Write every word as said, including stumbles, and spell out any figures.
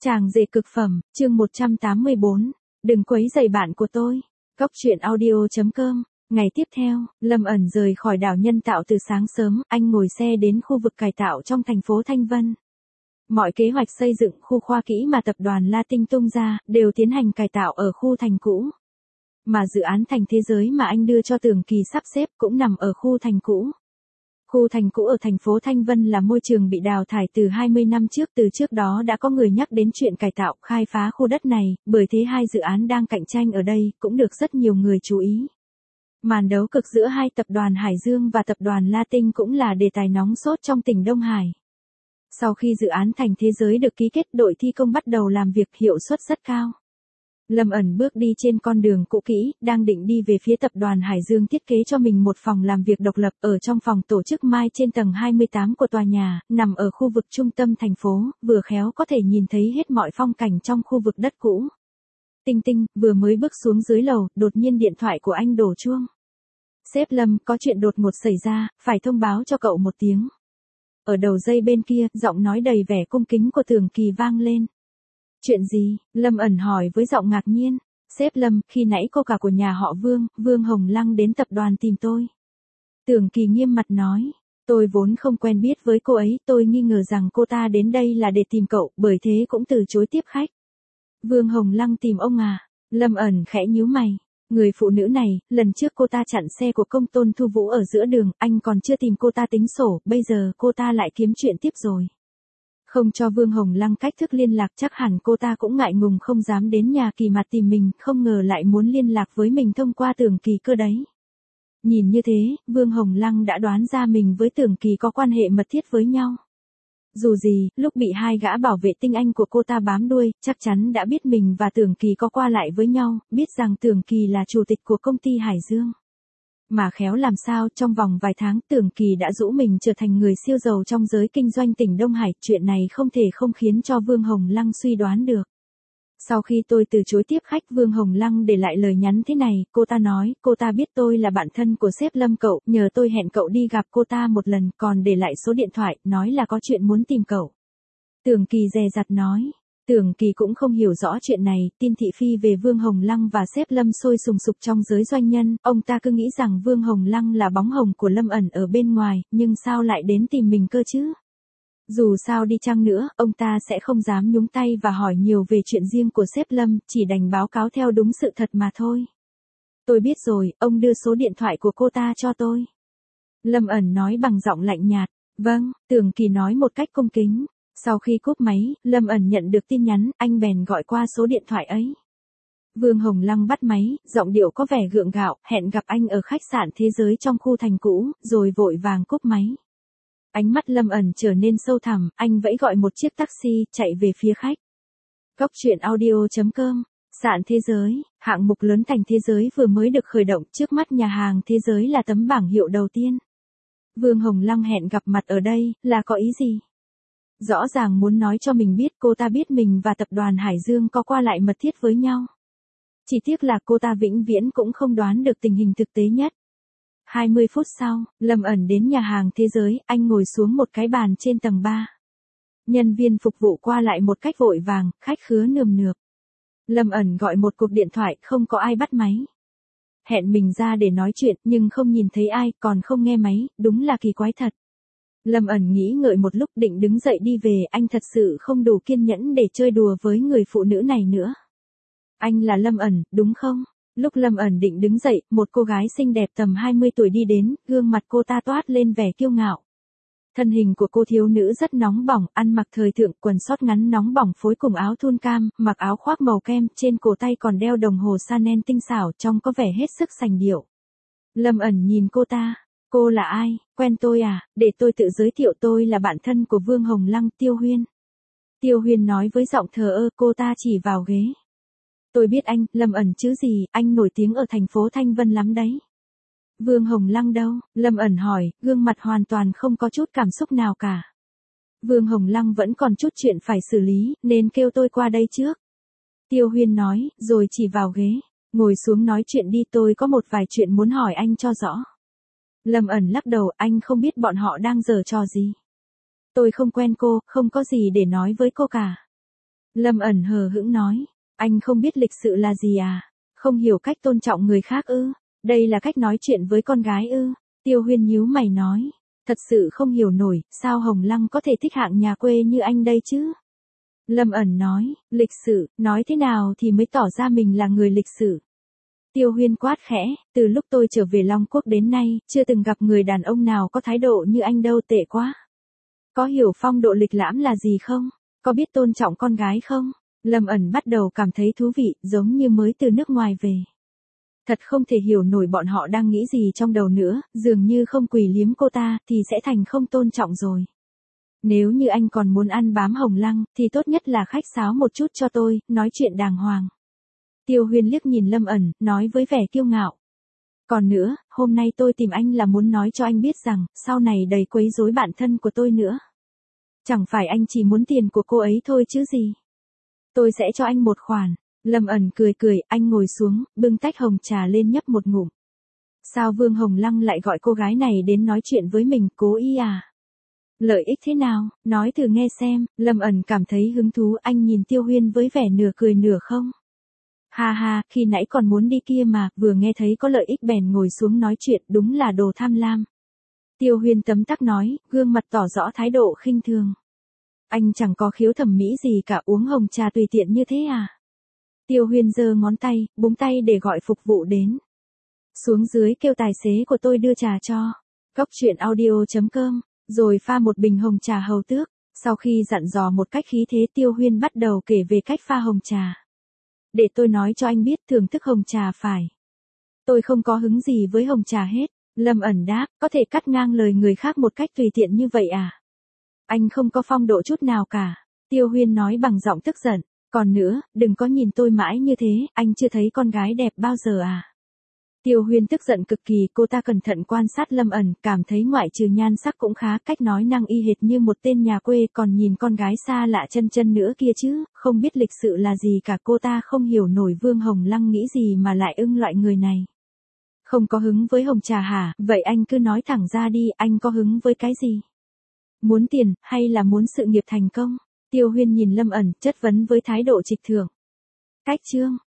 Chàng rể cực phẩm, chương một trăm tám mươi bốn. Đừng quấy rầy bạn của tôi. Cóc truyện audio chấm com. Ngày tiếp theo, Lâm ẩn rời khỏi đảo nhân tạo từ sáng sớm, anh ngồi xe đến khu vực cải tạo trong thành phố Thanh Vân. Mọi kế hoạch xây dựng khu khoa kỹ mà tập đoàn La Tinh tung ra, đều tiến hành cải tạo ở khu thành cũ. Mà dự án thành thế giới mà anh đưa cho Tưởng Kỳ sắp xếp cũng nằm ở khu thành cũ. Khu thành cũ ở thành phố Thanh Vân là môi trường bị đào thải từ hai mươi năm trước, từ trước đó đã có người nhắc đến chuyện cải tạo, khai phá khu đất này, bởi thế hai dự án đang cạnh tranh ở đây cũng được rất nhiều người chú ý. Màn đấu cực giữa hai tập đoàn Hải Dương và tập đoàn La Tinh cũng là đề tài nóng sốt trong tỉnh Đông Hải. Sau khi dự án thành thế giới được ký kết, đội thi công bắt đầu làm việc hiệu suất rất cao. Lâm ẩn bước đi trên con đường cũ kỹ, đang định đi về phía tập đoàn Hải Dương thiết kế cho mình một phòng làm việc độc lập ở trong phòng tổ chức Mai trên tầng hai mươi tám của tòa nhà, nằm ở khu vực trung tâm thành phố, vừa khéo có thể nhìn thấy hết mọi phong cảnh trong khu vực đất cũ. Tinh Tinh, vừa mới bước xuống dưới lầu, đột nhiên điện thoại của anh đổ chuông. Sếp Lâm, có chuyện đột ngột xảy ra, phải thông báo cho cậu một tiếng. Ở đầu dây bên kia, giọng nói đầy vẻ cung kính của Tưởng Kỳ vang lên. Chuyện gì? Lâm ẩn hỏi với giọng ngạc nhiên. Sếp Lâm, khi nãy cô cả của nhà họ Vương, Vương Hồng Lăng đến tập đoàn tìm tôi. Tưởng Kỳ nghiêm mặt nói. Tôi vốn không quen biết với cô ấy, tôi nghi ngờ rằng cô ta đến đây là để tìm cậu, bởi thế cũng từ chối tiếp khách. Vương Hồng Lăng tìm ông à? Lâm ẩn khẽ nhíu mày. Người phụ nữ này, lần trước cô ta chặn xe của công tôn Thu Vũ ở giữa đường, anh còn chưa tìm cô ta tính sổ, bây giờ cô ta lại kiếm chuyện tiếp rồi. Không cho Vương Hồng Lăng cách thức liên lạc, chắc hẳn cô ta cũng ngại ngùng không dám đến nhà Kỳ mặt tìm mình, không ngờ lại muốn liên lạc với mình thông qua Tưởng Kỳ cơ đấy. Nhìn như thế, Vương Hồng Lăng đã đoán ra mình với Tưởng Kỳ có quan hệ mật thiết với nhau. Dù gì, lúc bị hai gã bảo vệ tinh anh của cô ta bám đuôi, chắc chắn đã biết mình và Tưởng Kỳ có qua lại với nhau, biết rằng Tưởng Kỳ là chủ tịch của công ty Hải Dương. Mà khéo làm sao, trong vòng vài tháng, Tưởng Kỳ đã rũ mình trở thành người siêu giàu trong giới kinh doanh tỉnh Đông Hải, chuyện này không thể không khiến cho Vương Hồng Lăng suy đoán được. Sau khi tôi từ chối tiếp khách, Vương Hồng Lăng để lại lời nhắn thế này, cô ta nói, cô ta biết tôi là bạn thân của sếp Lâm cậu, nhờ tôi hẹn cậu đi gặp cô ta một lần, còn để lại số điện thoại, nói là có chuyện muốn tìm cậu. Tưởng Kỳ dè dặt nói. Tưởng Kỳ cũng không hiểu rõ chuyện này, tin thị phi về Vương Hồng Lăng và sếp Lâm sôi sùng sục trong giới doanh nhân, ông ta cứ nghĩ rằng Vương Hồng Lăng là bóng hồng của Lâm ẩn ở bên ngoài, nhưng sao lại đến tìm mình cơ chứ? Dù sao đi chăng nữa, ông ta sẽ không dám nhúng tay và hỏi nhiều về chuyện riêng của sếp Lâm, chỉ đành báo cáo theo đúng sự thật mà thôi. Tôi biết rồi, ông đưa số điện thoại của cô ta cho tôi. Lâm ẩn nói bằng giọng lạnh nhạt. Vâng, Tưởng Kỳ nói một cách cung kính. Sau khi cúp máy, Lâm ẩn nhận được tin nhắn, anh bèn gọi qua số điện thoại ấy. Vương Hồng Lăng bắt máy, giọng điệu có vẻ gượng gạo, hẹn gặp anh ở khách sạn Thế Giới trong khu thành cũ, rồi vội vàng cúp máy. Ánh mắt Lâm ẩn trở nên sâu thẳm, anh vẫy gọi một chiếc taxi, chạy về phía khách. Cóc truyện audio chấm com. Sạn Thế Giới, hạng mục lớn thành thế giới vừa mới được khởi động, trước mắt nhà hàng Thế Giới là tấm bảng hiệu đầu tiên. Vương Hồng Lăng hẹn gặp mặt ở đây, là có ý gì? Rõ ràng muốn nói cho mình biết cô ta biết mình và tập đoàn Hải Dương có qua lại mật thiết với nhau. Chỉ tiếc là cô ta vĩnh viễn cũng không đoán được tình hình thực tế nhất. hai mươi phút sau, Lâm ẩn đến nhà hàng Thế Giới, anh ngồi xuống một cái bàn trên tầng ba. Nhân viên phục vụ qua lại một cách vội vàng, khách khứa nườm nượp. Lâm ẩn gọi một cuộc điện thoại, không có ai bắt máy. Hẹn mình ra để nói chuyện, nhưng không nhìn thấy ai, còn không nghe máy, đúng là kỳ quái thật. Lâm ẩn nghĩ ngợi một lúc, định đứng dậy đi về, anh thật sự không đủ kiên nhẫn để chơi đùa với người phụ nữ này nữa. Anh là Lâm ẩn, đúng không? Lúc Lâm ẩn định đứng dậy, một cô gái xinh đẹp tầm hai mươi tuổi đi đến, gương mặt cô ta toát lên vẻ kiêu ngạo. Thân hình của cô thiếu nữ rất nóng bỏng, ăn mặc thời thượng, quần sót ngắn nóng bỏng phối cùng áo thun cam, mặc áo khoác màu kem, trên cổ tay còn đeo đồng hồ Chanel tinh xảo, trông có vẻ hết sức sành điệu. Lâm ẩn nhìn cô ta. Cô là ai? Quen tôi à? Để tôi tự giới thiệu, tôi là bạn thân của Vương Hồng Lăng, Tiêu Huyên. Tiêu Huyên nói với giọng thờ ơ, cô ta chỉ vào ghế. Tôi biết anh, Lâm ẩn chứ gì, anh nổi tiếng ở thành phố Thanh Vân lắm đấy. Vương Hồng Lăng đâu? Lâm ẩn hỏi, gương mặt hoàn toàn không có chút cảm xúc nào cả. Vương Hồng Lăng vẫn còn chút chuyện phải xử lý, nên kêu tôi qua đây trước. Tiêu Huyên nói, rồi chỉ vào ghế. Ngồi xuống nói chuyện đi, tôi có một vài chuyện muốn hỏi anh cho rõ. Lâm ẩn lắc đầu, anh không biết bọn họ đang giở trò gì. Tôi không quen cô, không có gì để nói với cô cả. Lâm ẩn hờ hững nói, anh không biết lịch sự là gì à? Không hiểu cách tôn trọng người khác ư? Đây là cách nói chuyện với con gái ư? Tiêu Huyên nhíu mày nói, thật sự không hiểu nổi, sao Hồng Lăng có thể thích hạng nhà quê như anh đây chứ? Lâm ẩn nói, lịch sự, nói thế nào thì mới tỏ ra mình là người lịch sự? Tiêu Huyên quát khẽ, từ lúc tôi trở về Long Quốc đến nay, chưa từng gặp người đàn ông nào có thái độ như anh đâu, tệ quá. Có hiểu phong độ lịch lãm là gì không? Có biết tôn trọng con gái không? Lâm ẩn bắt đầu cảm thấy thú vị, giống như mới từ nước ngoài về. Thật không thể hiểu nổi bọn họ đang nghĩ gì trong đầu nữa, dường như không quỳ liếm cô ta, thì sẽ thành không tôn trọng rồi. Nếu như anh còn muốn ăn bám Hồng Lăng, thì tốt nhất là khách sáo một chút cho tôi, nói chuyện đàng hoàng. Tiêu Huyên liếc nhìn Lâm ẩn, nói với vẻ kiêu ngạo. Còn nữa, hôm nay tôi tìm anh là muốn nói cho anh biết rằng, sau này đầy quấy rối bạn thân của tôi nữa. Chẳng phải anh chỉ muốn tiền của cô ấy thôi chứ gì. Tôi sẽ cho anh một khoản. Lâm ẩn cười cười, anh ngồi xuống, bưng tách hồng trà lên nhấp một ngụm. Sao Vương Hồng Lăng lại gọi cô gái này đến nói chuyện với mình, cố ý à? Lợi ích thế nào, nói thử nghe xem. Lâm ẩn cảm thấy hứng thú, anh nhìn Tiêu Huyên với vẻ nửa cười nửa không. Ha ha, khi nãy còn muốn đi kia mà, vừa nghe thấy có lợi ích bèn ngồi xuống nói chuyện, đúng là đồ tham lam. Tiêu Huyên tấm tắc nói, gương mặt tỏ rõ thái độ khinh thường. Anh chẳng có khiếu thẩm mỹ gì cả, uống hồng trà tùy tiện như thế à? Tiêu Huyên giơ ngón tay, búng tay để gọi phục vụ đến. Xuống dưới kêu tài xế của tôi đưa trà cho. Cóc truyện audio chấm com, rồi pha một bình hồng trà hầu tước. Sau khi dặn dò một cách khí thế, Tiêu Huyên bắt đầu kể về cách pha hồng trà. Để tôi nói cho anh biết, thưởng thức hồng trà phải. Tôi không có hứng gì với hồng trà hết. Lâm ẩn đáp, có thể cắt ngang lời người khác một cách tùy tiện như vậy à? Anh không có phong độ chút nào cả. Tiêu Huyên nói bằng giọng tức giận. Còn nữa, đừng có nhìn tôi mãi như thế, anh chưa thấy con gái đẹp bao giờ à? Tiêu Huyên tức giận cực kỳ, cô ta cẩn thận quan sát Lâm ẩn, cảm thấy ngoại trừ nhan sắc cũng khá, cách nói năng y hệt như một tên nhà quê, còn nhìn con gái xa lạ chân chân nữa kia chứ, không biết lịch sự là gì cả. Cô ta không hiểu nổi Vương Hồng Lăng nghĩ gì mà lại ưng loại người này. Không có hứng với hồng trà hả? Vậy anh cứ nói thẳng ra đi, anh có hứng với cái gì? Muốn tiền, hay là muốn sự nghiệp thành công? Tiêu Huyên nhìn Lâm ẩn, chất vấn với thái độ trịch thượng. Cách chương.